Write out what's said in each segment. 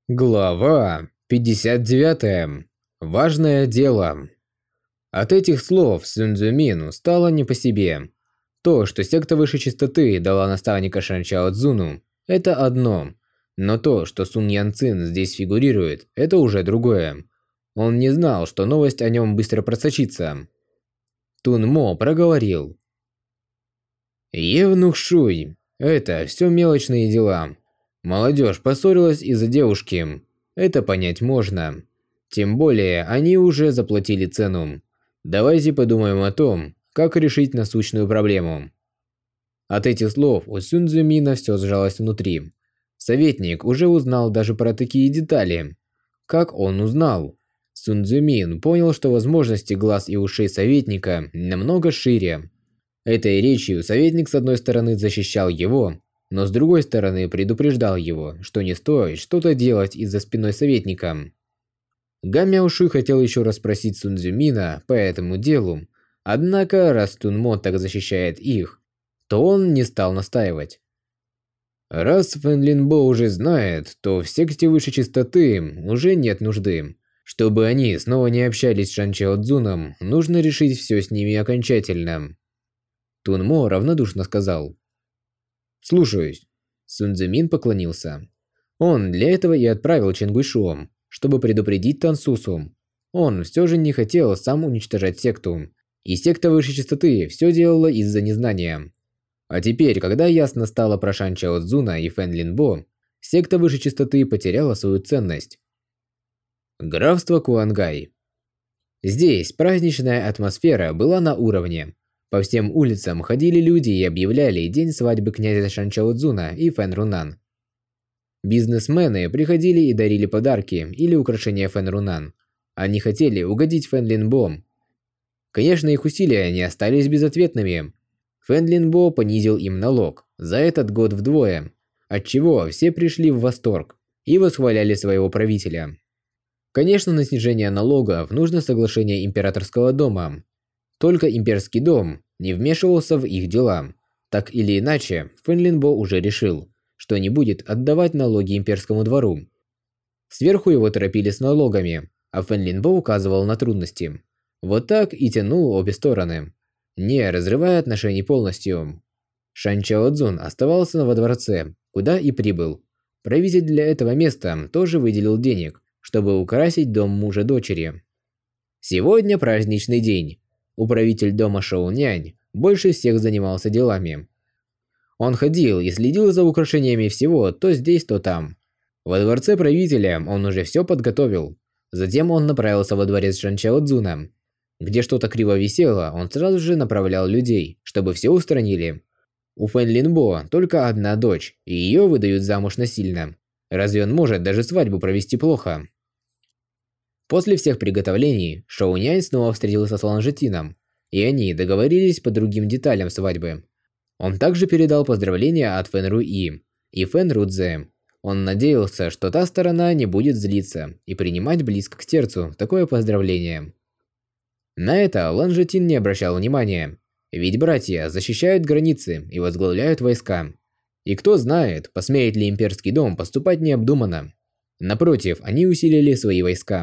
Глава 59. Важное дело. От этих слов Сунь Цзюмину стало не по себе. То, что секта высшей чистоты дала наставника Шанчао Цзуну, это одно. Но то, что Сунь Ян Цин здесь фигурирует, это уже другое. Он не знал, что новость о нем быстро просочится. Тун Мо проговорил. Евнух Шуй, это все мелочные дела. Молодежь поссорилась из-за девушки. Это понять можно. Тем более, они уже заплатили цену. Давайте подумаем о том, как решить насущную проблему. От этих слов у Сунь Цзюмина все сжалось внутри. Советник уже узнал даже про такие детали. Как он узнал? Сунь Цзюмин понял, что возможности глаз и ушей советника намного шире. Этой речью советник с одной стороны защищал его, но с другой стороны предупреждал его, что не стоит что-то делать из-за спиной советника. Ган Мяошуй хотел еще раз спросить Сунь Цзюмина по этому делу, однако раз Тун Мо так защищает их, то он не стал настаивать. Раз Фэн Линбо уже знает, то в секте высшей чистоты уже нет нужды. Чтобы они снова не общались с Шанчао Цзуном, нужно решить все с ними окончательно. Тун Мо равнодушно сказал. «Слушаюсь». Сунь Цзюмин поклонился. Он для этого и отправил Чен Гуйшуо, чтобы предупредить Тансусу. Он все же не хотел сам уничтожать секту, и секта высшей чистоты все делала из-за незнания. А теперь, когда ясно стало про Шанчао Цзуна и Фэн Линбо, секта высшей чистоты потеряла свою ценность. Графство Куангай. Здесь праздничная атмосфера была на уровне. По всем улицам ходили люди и объявляли день свадьбы князя Шанчао Цзуна и Фэн Рунан. Бизнесмены приходили и дарили подарки или украшения Фэн Рунан. Они хотели угодить Фэн Линбо. Конечно, их усилия не остались безответными. Фэн Линбо понизил им налог за этот год вдвое, отчего все пришли в восторг и восхваляли своего правителя. Конечно, на снижение налогов нужно соглашение императорского дома. Только имперский дом не вмешивался в их дела. Так или иначе, Фэн Линбо уже решил, что не будет отдавать налоги имперскому двору. Сверху его торопили с налогами, а Фэн Линбо указывал на трудности. Вот так и тянул обе стороны, не разрывая отношений полностью. Шанчао Цзун оставался во дворце, куда и прибыл. Правитель для этого места тоже выделил денег, чтобы украсить дом мужа дочери. Сегодня праздничный день. Управитель дома Шоунянь больше всех занимался делами. Он ходил и следил за украшениями всего то здесь, то там. Во дворце правителя он уже все подготовил. Затем он направился во дворец Шанчао Цзуна. Где что-то криво висело, он сразу же направлял людей, чтобы все устранили. У Фэн Линбо только одна дочь, и ее выдают замуж насильно. Разве он может даже свадьбу провести плохо? После всех приготовлений, Шоунянь снова встретился с Ланжетином, и они договорились по другим деталям свадьбы. Он также передал поздравления от Фэн Руи и Фэн Рудзе. Он надеялся, что та сторона не будет злиться и принимать близко к сердцу такое поздравление. На это Ланжетин не обращал внимания, ведь братья защищают границы и возглавляют войска. И кто знает, посмеет ли имперский дом поступать необдуманно. Напротив, они усилили свои войска.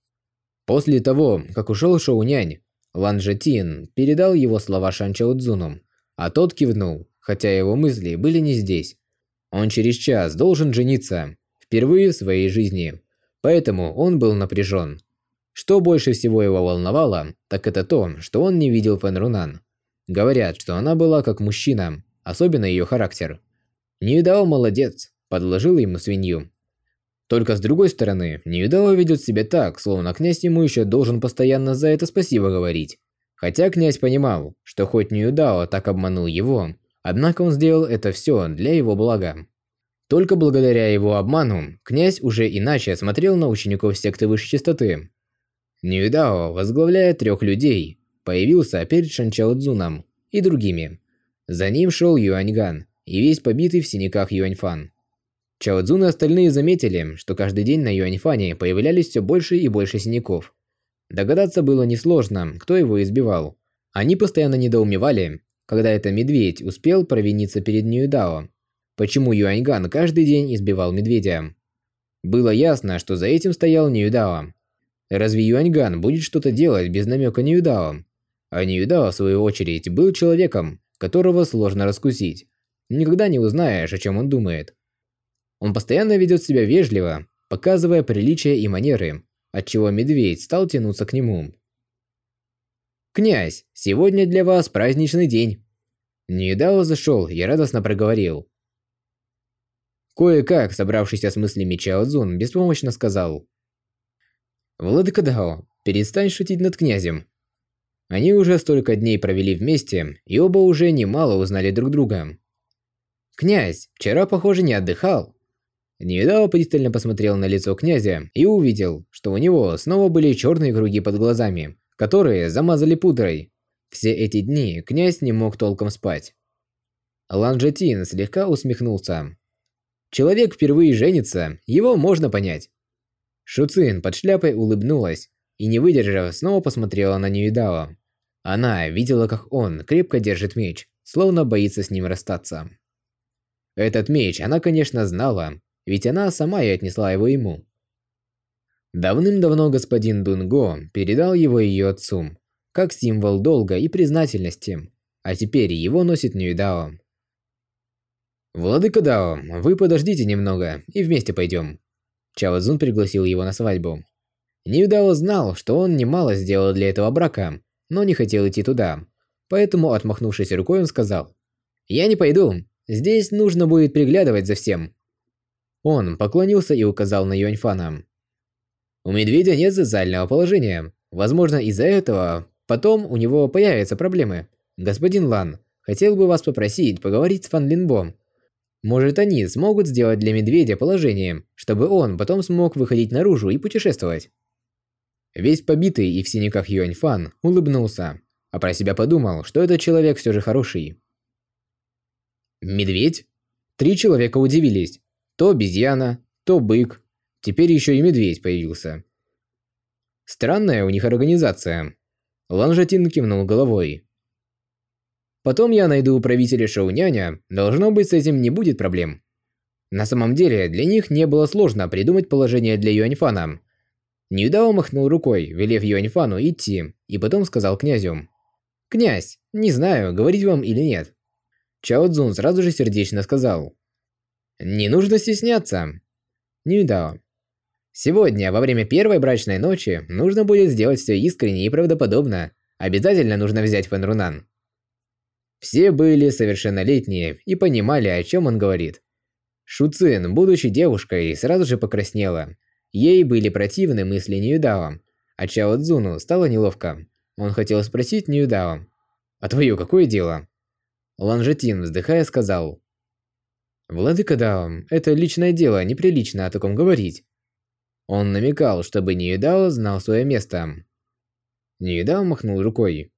После того, как ушел Шоунянь, Ланжетин передал его слова Шанчао Цзуну, а тот кивнул, хотя его мысли были не здесь. Он через час должен жениться, впервые в своей жизни, поэтому он был напряжен. Что больше всего его волновало, так это то, что он не видел Фэн Рунан. Говорят, что она была как мужчина, особенно ее характер. Ниюдао молодец, подложил ему свинью. Только с другой стороны, Ниюдао ведет себя так, словно князь ему еще должен постоянно за это спасибо говорить. Хотя князь понимал, что хоть Ниюдао так обманул его, однако он сделал это все для его блага. Только благодаря его обману, князь уже иначе смотрел на учеников секты высшей чистоты. Ниюдао, возглавляя 3 людей, появился перед Шанчао Цзуном и другими. За ним шел Юаньган и весь побитый в синяках Юаньфан. Чао Цзун и остальные заметили, что каждый день на Юаньфане появлялись все больше и больше синяков. Догадаться было несложно, кто его избивал. Они постоянно недоумевали, когда это медведь успел провиниться перед Ниюдао. Почему Юаньган каждый день избивал медведя? Было ясно, что за этим стоял Ньюдао. Разве Юаньган будет что-то делать без намека Ньюдао? А Ньюдао, в свою очередь, был человеком, которого сложно раскусить. Никогда не узнаешь, о чем он думает. Он постоянно ведет себя вежливо, показывая приличия и манеры, отчего медведь стал тянуться к нему. «Князь, сегодня для вас праздничный день!» Ньюдао зашел и радостно проговорил. Кое-как, собравшись с мыслями, Чао Цзун беспомощно сказал. «Владыка Дао, перестань шутить над князем». Они уже столько дней провели вместе, и оба уже немало узнали друг друга. «Князь, вчера, похоже, не отдыхал». Ньюдао пристально посмотрел на лицо князя и увидел, что у него снова были черные круги под глазами, которые замазали пудрой. Все эти дни князь не мог толком спать. Лан Джетин слегка усмехнулся. Человек впервые женится, его можно понять. Шу Цин под шляпой улыбнулась и, не выдержав, снова посмотрела на Ньюдао. Она видела, как он крепко держит меч, словно боится с ним расстаться. Этот меч она, конечно, знала, ведь она сама и отнесла его ему. Давным-давно господин Дунго передал его ее отцу, как символ долга и признательности, а теперь его носит Ньюдао. «Владыка Дао, вы подождите немного и вместе пойдем». Чао Цзун пригласил его на свадьбу. Ньюдао знал, что он немало сделал для этого брака, но не хотел идти туда. Поэтому, отмахнувшись рукой, он сказал: «Я не пойду. Здесь нужно будет приглядывать за всем». Он поклонился и указал на Юаньфана. «У медведя нет социального положения. Возможно, из-за этого потом у него появятся проблемы. Господин Лан, хотел бы вас попросить поговорить с Фан Линбо. Может, они смогут сделать для медведя положение, чтобы он потом смог выходить наружу и путешествовать». Весь побитый и в синяках Юаньфан улыбнулся, а про себя подумал, что этот человек все же хороший. «Медведь?» 3 человека удивились. То обезьяна, то бык. Теперь еще и медведь появился. Странная у них организация. Лан Жатин кивнул головой. Потом я найду правителя Шоуняня, должно быть, с этим не будет проблем. На самом деле, для них не было сложно придумать положение для Юаньфана. Ньюдао махнул рукой, велев Юаньфану идти, и потом сказал князю: «Князь, не знаю, говорить вам или нет». Чао Цзун сразу же сердечно сказал: «Не нужно стесняться». Ньюдао: «Сегодня, во время первой брачной ночи, нужно будет сделать все искренне и правдоподобно. Обязательно нужно взять Фэн Рунан». Все были совершеннолетние и понимали, о чем он говорит. Шу Цин, будучи девушкой, сразу же покраснела. Ей были противны мысли Ньюдао, а Чао Цзуну стало неловко. Он хотел спросить Ньюдао: «А твое какое дело?» Лан Жетин, вздыхая, сказал: «Владыка Дао, это личное дело, неприлично о таком говорить». Он намекал, чтобы Ньюдао знал свое место. Ньюдао махнул рукой.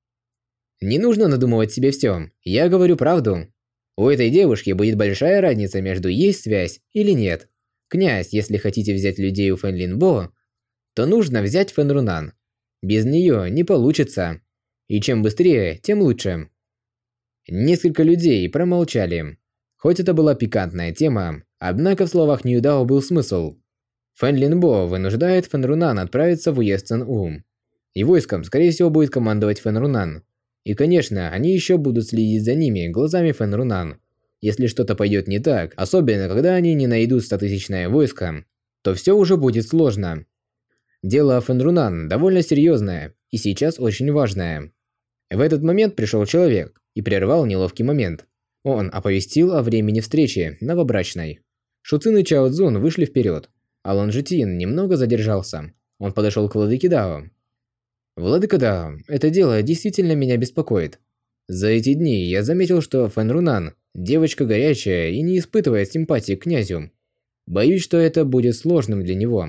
«Не нужно надумывать себе все. Я говорю правду. У этой девушки будет большая разница между есть связь или нет. Князь, если хотите взять людей у Фэн Линбо, то нужно взять Фэн Рунан. Без нее не получится. И чем быстрее, тем лучше». Несколько людей промолчали. Хоть это была пикантная тема, однако в словах Ньюдао был смысл. Фэн Линбо вынуждает Фэн Рунан отправиться в уезд Цэн-У. И войском, скорее всего, будет командовать Фэн Рунан. И, конечно, они еще будут следить за ними глазами Фэн Рунан. Если что-то пойдет не так, особенно когда они не найдут 100-тысячное войско, то все уже будет сложно. Дело Фэн Рунан довольно серьезное и сейчас очень важное. В этот момент пришел человек и прервал неловкий момент. Он оповестил о времени встречи новобрачной. Шу Цин и Чао Цзун вышли вперед, а Лан Житин немного задержался. Он подошел к владыке Дао. «Владыка Дао, это дело действительно меня беспокоит. За эти дни я заметил, что Фэн Рунан девочка горячая и не испытывает симпатии к князю. Боюсь, что это будет сложным для него».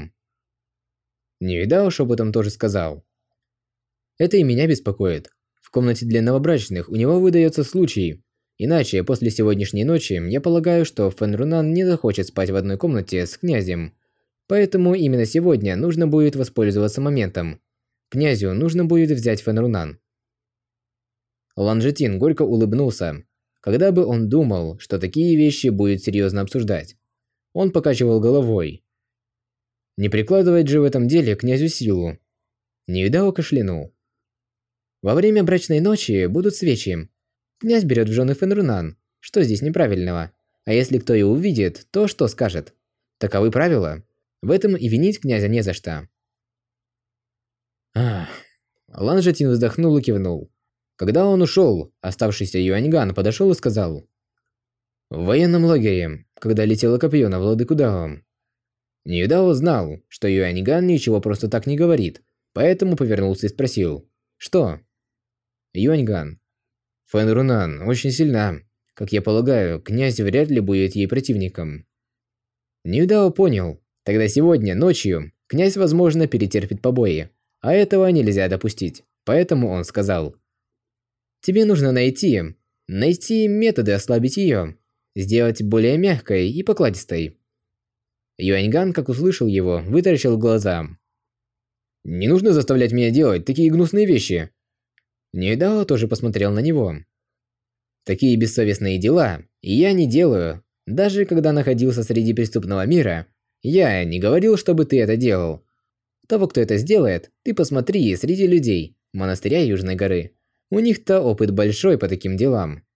Ньюдао шепотом тоже сказал: «Это и меня беспокоит. В комнате для новобрачных у него выдается случай. Иначе, после сегодняшней ночи, я полагаю, что Фэн Рунан не захочет спать в одной комнате с князем. Поэтому именно сегодня нужно будет воспользоваться моментом. Князю нужно будет взять Фэн Рунан». Лан Житин горько улыбнулся. Когда бы он думал, что такие вещи будет серьезно обсуждать. Он покачивал головой. Не прикладывать же в этом деле князю силу. Неюдао кашлянул. Во время брачной ночи будут свечи. Князь берет в жены Фенрунан. Что здесь неправильного? А если кто и увидит, то что скажет? Таковы правила. В этом и винить князя не за что. Ах. Лан Жатин вздохнул и кивнул. Когда он ушел, оставшийся Юаньган подошел и сказал: «В военном лагере, когда летело копье на владыку Дао». Неюдао знал, что Юаньган ничего просто так не говорит, поэтому повернулся и спросил: «Что?» Юаньган. «Фэнрунан очень сильна. Как я полагаю, князь вряд ли будет ей противником». Неюдао понял. Тогда сегодня, ночью, князь, возможно, перетерпит побои. А этого нельзя допустить. Поэтому он сказал: «Тебе нужно найти методы ослабить ее. Сделать более мягкой и покладистой». Юаньган, как услышал его, вытаращил глаза. «Не нужно заставлять меня делать такие гнусные вещи». Неюдао тоже посмотрел на него. «Такие бессовестные дела и я не делаю. Даже когда находился среди преступного мира, я не говорил, чтобы ты это делал. Того, кто это сделает, ты посмотри среди людей монастыря Южной горы. У них-то опыт большой по таким делам».